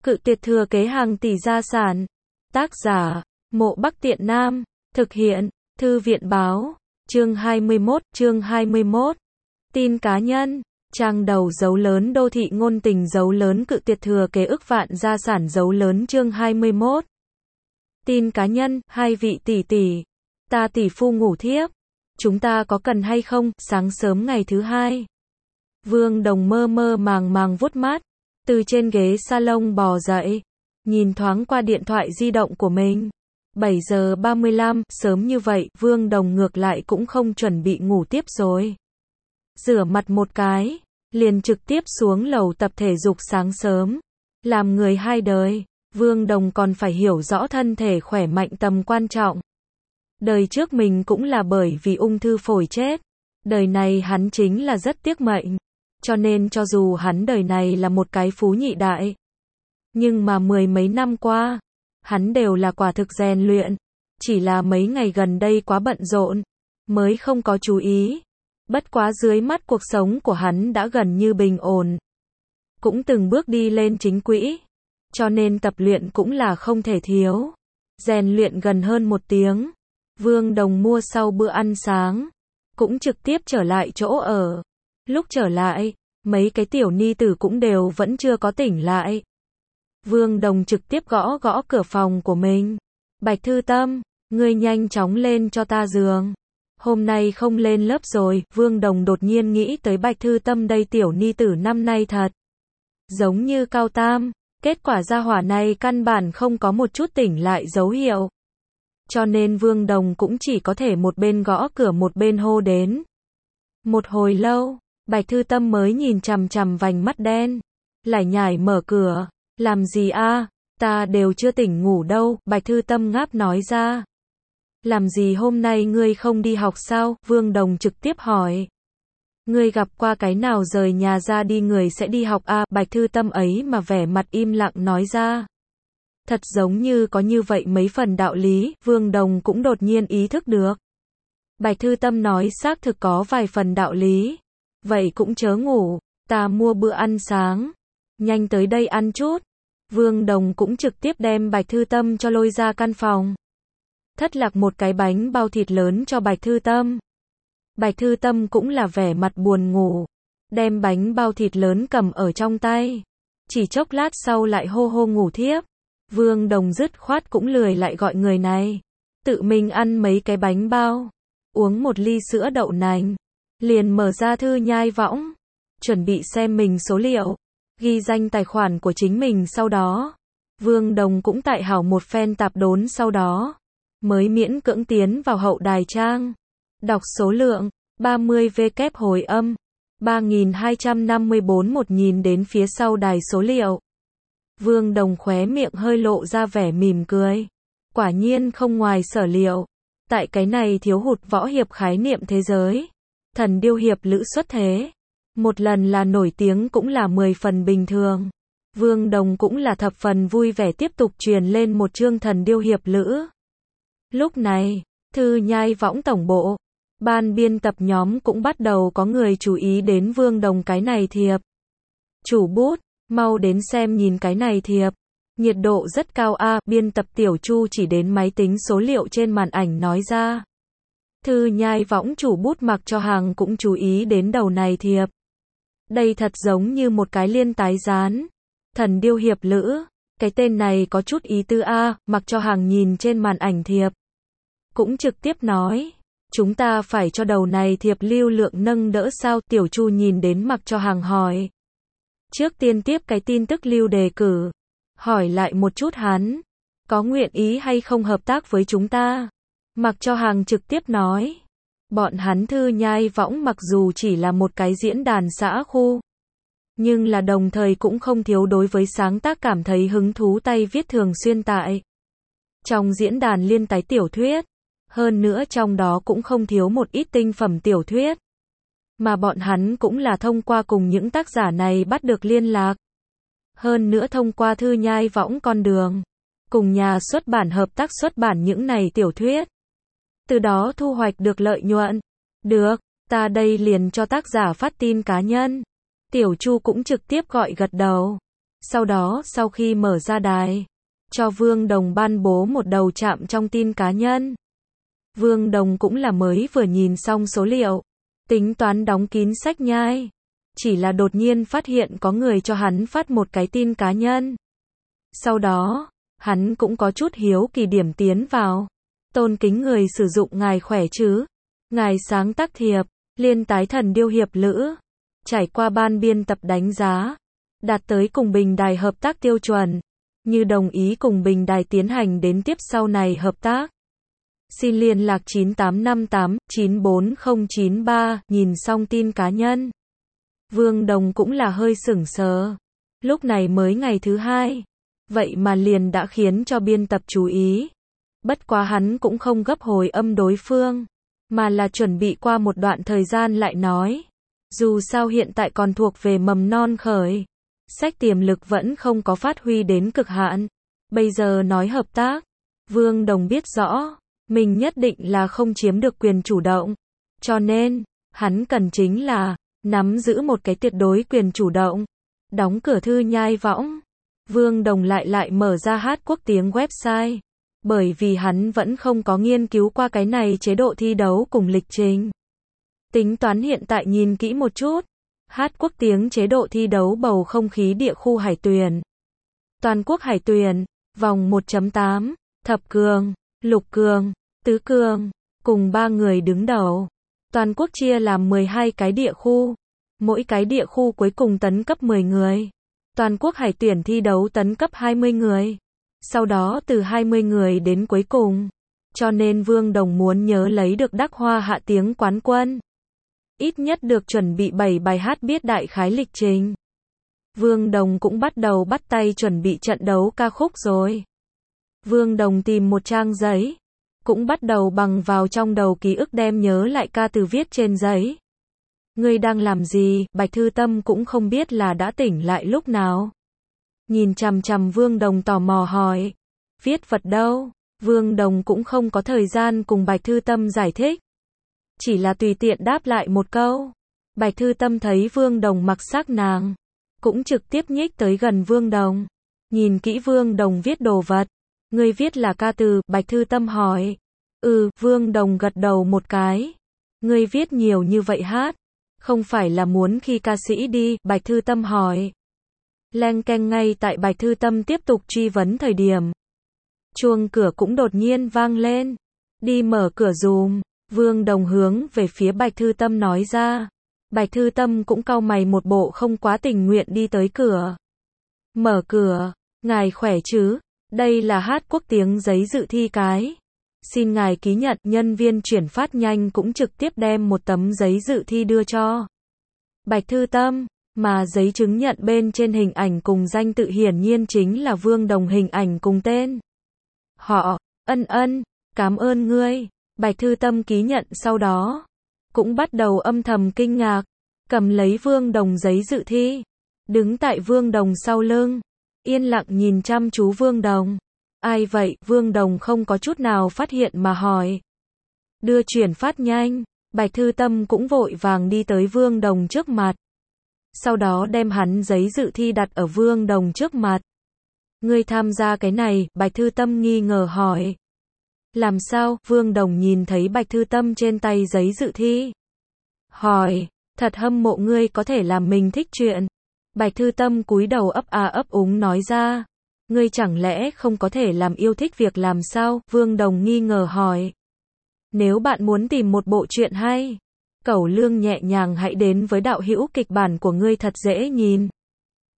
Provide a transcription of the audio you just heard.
Cự tuyệt thừa kế hàng tỷ gia sản. Tác giả, Mộ Bắc Tiện Nam. Thực hiện, Thư viện báo. Chương 21. Tin cá nhân. Trang đầu dấu lớn đô thị ngôn tình dấu lớn cự tuyệt thừa kế ức vạn gia sản dấu lớn chương 21. Tin cá nhân, hai vị tỷ tỷ. Ta tỷ phu ngủ thiếp. Chúng ta có cần hay không? Sáng sớm ngày thứ hai. Vương Đồng mơ mơ màng màng vuốt mắt. Từ trên ghế salon bò dậy. Nhìn thoáng qua điện thoại di động của mình. 7 giờ 35, sớm như vậy, Vương Đồng ngược lại cũng không chuẩn bị ngủ tiếp rồi. Rửa mặt một cái, liền trực tiếp xuống lầu tập thể dục sáng sớm. Làm người hai đời, Vương Đồng còn phải hiểu rõ thân thể khỏe mạnh tầm quan trọng. Đời trước mình cũng là bởi vì ung thư phổi chết. Đời này hắn chính là rất tiếc mệnh. Cho nên cho dù hắn đời này là một cái phú nhị đại. Nhưng mà 10 mấy năm qua, hắn đều là quả thực rèn luyện. Chỉ là mấy ngày gần đây quá bận rộn, mới không có chú ý. Bất quá dưới mắt cuộc sống của hắn đã gần như bình ổn. Cũng từng bước đi lên chính quỹ. Cho nên tập luyện cũng là không thể thiếu. Rèn luyện gần hơn 1 tiếng. Vương Đồng mua sau bữa ăn sáng. Cũng trực tiếp trở lại chỗ ở. Lúc trở lại, mấy cái tiểu ni tử cũng đều vẫn chưa có tỉnh lại. Vương Đồng trực tiếp gõ gõ cửa phòng của mình. Bạch Thư Tâm, ngươi nhanh chóng lên cho ta giường. Hôm nay không lên lớp rồi, Vương Đồng đột nhiên nghĩ tới Bạch Thư Tâm đây tiểu ni tử năm nay thật. Giống như cao tam, kết quả gia hỏa này căn bản không có một chút tỉnh lại dấu hiệu. Cho nên Vương Đồng cũng chỉ có thể một bên gõ cửa một bên hô đến. Một hồi lâu, Bạch Thư Tâm mới nhìn chằm chằm vành mắt đen. Lải nhải mở cửa. Làm gì a? Ta đều chưa tỉnh ngủ đâu, Bạch Thư Tâm ngáp nói ra. Làm gì hôm nay ngươi không đi học sao? Vương Đồng trực tiếp hỏi. Ngươi gặp qua cái nào rời nhà ra đi người sẽ đi học a? Bạch Thư Tâm ấy mà vẻ mặt im lặng nói ra. Thật giống như có như vậy mấy phần đạo lý, Vương Đồng cũng đột nhiên ý thức được. Bạch Thư Tâm nói xác thực có vài phần đạo lý. Vậy cũng chớ ngủ, ta mua bữa ăn sáng. Nhanh tới đây ăn chút. Vương Đồng cũng trực tiếp đem Bạch Thư Tâm cho lôi ra căn phòng. Thất lạc một cái bánh bao thịt lớn cho Bạch Thư Tâm. Bạch Thư Tâm cũng là vẻ mặt buồn ngủ. Đem bánh bao thịt lớn cầm ở trong tay. Chỉ chốc lát sau lại hô hô ngủ thiếp. Vương Đồng dứt khoát cũng lười lại gọi người này. Tự mình ăn mấy cái bánh bao. Uống một ly sữa đậu nành. Liền mở ra thư nhai võng. Chuẩn bị xem mình số liệu. Ghi danh tài khoản của chính mình sau đó. Vương Đồng cũng tại hảo một phen tạp đốn sau đó. Mới miễn cưỡng tiến vào hậu đài trang. Đọc số lượng, 30W kép hồi âm. 3254 1000 đến phía sau đài số liệu. Vương Đồng khóe miệng hơi lộ ra vẻ mỉm cười. Quả nhiên không ngoài sở liệu. Tại cái này thiếu hụt võ hiệp khái niệm thế giới. Thần điêu hiệp lữ xuất thế. Một lần là nổi tiếng cũng là 10 phần bình thường. Vương Đồng cũng là thập phần vui vẻ tiếp tục truyền lên một chương thần điêu hiệp lữ. Lúc này, thư nhai võng tổng bộ, ban biên tập nhóm cũng bắt đầu có người chú ý đến Vương Đồng cái này thiệp. Chủ bút, mau đến xem nhìn cái này thiệp. Nhiệt độ rất cao a, biên tập Tiểu Chu chỉ đến máy tính số liệu trên màn ảnh nói ra. Thư nhai võng chủ bút Mặc Cho Hằng cũng chú ý đến đầu này thiệp. Đây thật giống như một cái liên tái gián. Thần điêu hiệp lữ. Cái tên này có chút ý tư a, Mặc Cho Hằng nhìn trên màn ảnh thiệp. Cũng trực tiếp nói. Chúng ta phải cho đầu này thiệp lưu lượng nâng đỡ sao? Tiểu Chu nhìn đến Mặc Cho Hằng hỏi. Trước tiên tiếp cái tin tức lưu đề cử. Hỏi lại một chút hắn. Có nguyện ý hay không hợp tác với chúng ta? Mặc Cho Hằng trực tiếp nói. Bọn hắn thư nhai võng mặc dù chỉ là một cái diễn đàn xã khu. Nhưng là đồng thời cũng không thiếu đối với sáng tác cảm thấy hứng thú tay viết thường xuyên tại. Trong diễn đàn liên tái tiểu thuyết. Hơn nữa trong đó cũng không thiếu một ít tinh phẩm tiểu thuyết. Mà bọn hắn cũng là thông qua cùng những tác giả này bắt được liên lạc. Hơn nữa thông qua thư nhai võng con đường. Cùng nhà xuất bản hợp tác xuất bản những này tiểu thuyết. Từ đó thu hoạch được lợi nhuận. Được, ta đây liền cho tác giả phát tin cá nhân. Tiểu Chu cũng trực tiếp gọi gật đầu. Sau đó, sau khi mở ra đài, cho Vương Đồng ban bố một đầu chạm trong tin cá nhân. Vương Đồng cũng là mới vừa nhìn xong số liệu, tính toán đóng kín sách nhai. Chỉ là đột nhiên phát hiện có người cho hắn phát một cái tin cá nhân. Sau đó, hắn cũng có chút hiếu kỳ điểm tiến vào. Tôn kính người sử dụng ngài khỏe chứ? Ngài sáng tác thiệp, liên tái thần điêu hiệp lữ. Trải qua ban biên tập đánh giá, đạt tới cùng bình đài hợp tác tiêu chuẩn. Như đồng ý cùng bình đài tiến hành đến tiếp sau này hợp tác. Xin liên lạc 9858-94093, nhìn xong tin cá nhân. Vương Đồng cũng là hơi sửng sờ. Lúc này mới ngày thứ 2. Vậy mà liền đã khiến cho biên tập chú ý. Bất quá hắn cũng không gấp hồi âm đối phương, mà là chuẩn bị qua một đoạn thời gian lại nói. Dù sao hiện tại còn thuộc về mầm non khởi. Sách tiềm lực vẫn không có phát huy đến cực hạn. Bây giờ nói hợp tác. Vương Đồng biết rõ, mình nhất định là không chiếm được quyền chủ động. Cho nên, hắn cần chính là nắm giữ một cái tuyệt đối quyền chủ động. Đóng cửa thư nhai võng. Vương Đồng lại mở ra Hát Quốc Tiếng website. Bởi vì hắn vẫn không có nghiên cứu qua cái này chế độ thi đấu cùng lịch trình. Tính toán hiện tại nhìn kỹ một chút. Hát Quốc Tiếng chế độ thi đấu bầu không khí địa khu hải tuyển. Toàn quốc hải tuyển, vòng 1.8, thập cường, lục cường, tứ cường, cùng 3 người đứng đầu. Toàn quốc chia làm 12 cái địa khu. Mỗi cái địa khu cuối cùng tấn cấp 10 người. Toàn quốc hải tuyển thi đấu tấn cấp 20 người. Sau đó từ 20 người đến cuối cùng. Cho nên Vương Đồng muốn nhớ lấy được Đắc Hoa Hạ Tiếng quán quân. Ít nhất được chuẩn bị 7 bài hát biết đại khái lịch trình. Vương Đồng cũng bắt tay chuẩn bị trận đấu ca khúc rồi. Vương Đồng tìm một trang giấy. Cũng bắt đầu bằng vào trong đầu ký ức đem nhớ lại ca từ viết trên giấy. Ngươi đang làm gì? Bạch Thư Tâm cũng không biết là đã tỉnh lại lúc nào. Nhìn chằm chằm Vương Đồng tò mò hỏi. Viết vật đâu? Vương Đồng cũng không có thời gian cùng Bạch Thư Tâm giải thích. Chỉ là tùy tiện đáp lại một câu. Bạch Thư Tâm thấy Vương Đồng mặc sắc nàng. Cũng trực tiếp nhích tới gần Vương Đồng. Nhìn kỹ Vương Đồng viết đồ vật. Ngươi viết là ca từ, Bạch Thư Tâm hỏi. Vương Đồng gật đầu một cái. Ngươi viết nhiều như vậy hát. Không phải là muốn khi ca sĩ đi, Bạch Thư Tâm hỏi. Leng keng ngay tại Bạch Thư Tâm tiếp tục truy vấn thời điểm. Chuông cửa cũng đột nhiên vang lên. Đi mở cửa dùm. Vương Đồng hướng về phía Bạch Thư Tâm nói ra. Bạch Thư Tâm cũng cau mày một bộ không quá tình nguyện đi tới cửa. Mở cửa. Ngài khỏe chứ? Đây là Hát Quốc Tiếng giấy dự thi cái. Xin ngài ký nhận. Nhân viên chuyển phát nhanh cũng trực tiếp đem một tấm giấy dự thi đưa cho Bạch Thư Tâm. Mà giấy chứng nhận bên trên hình ảnh cùng danh tự hiển nhiên chính là Vương Đồng hình ảnh cùng tên. Họ, cảm ơn ngươi. Bạch Thư Tâm ký nhận sau đó. Cũng bắt đầu âm thầm kinh ngạc. Cầm lấy Vương Đồng giấy dự thi. Đứng tại Vương Đồng sau lưng. Yên lặng nhìn chăm chú Vương Đồng. Ai vậy? Vương Đồng không có chút nào phát hiện mà hỏi. Đưa chuyển phát nhanh. Bạch Thư Tâm cũng vội vàng đi tới Vương Đồng trước mặt. Sau đó đem hắn giấy dự thi đặt ở Vương Đồng trước mặt. Ngươi tham gia cái này? Bạch Thư Tâm nghi ngờ hỏi. Làm sao? Vương Đồng nhìn thấy Bạch Thư Tâm trên tay giấy dự thi. Hỏi, thật hâm mộ ngươi có thể làm mình thích chuyện. Bạch Thư Tâm cúi đầu ấp úng nói ra. Ngươi chẳng lẽ không có thể làm yêu thích việc làm sao? Vương Đồng nghi ngờ hỏi. Nếu bạn muốn tìm một bộ truyện hay, cẩu lương nhẹ nhàng hãy đến với đạo hữu kịch bản của ngươi thật dễ nhìn.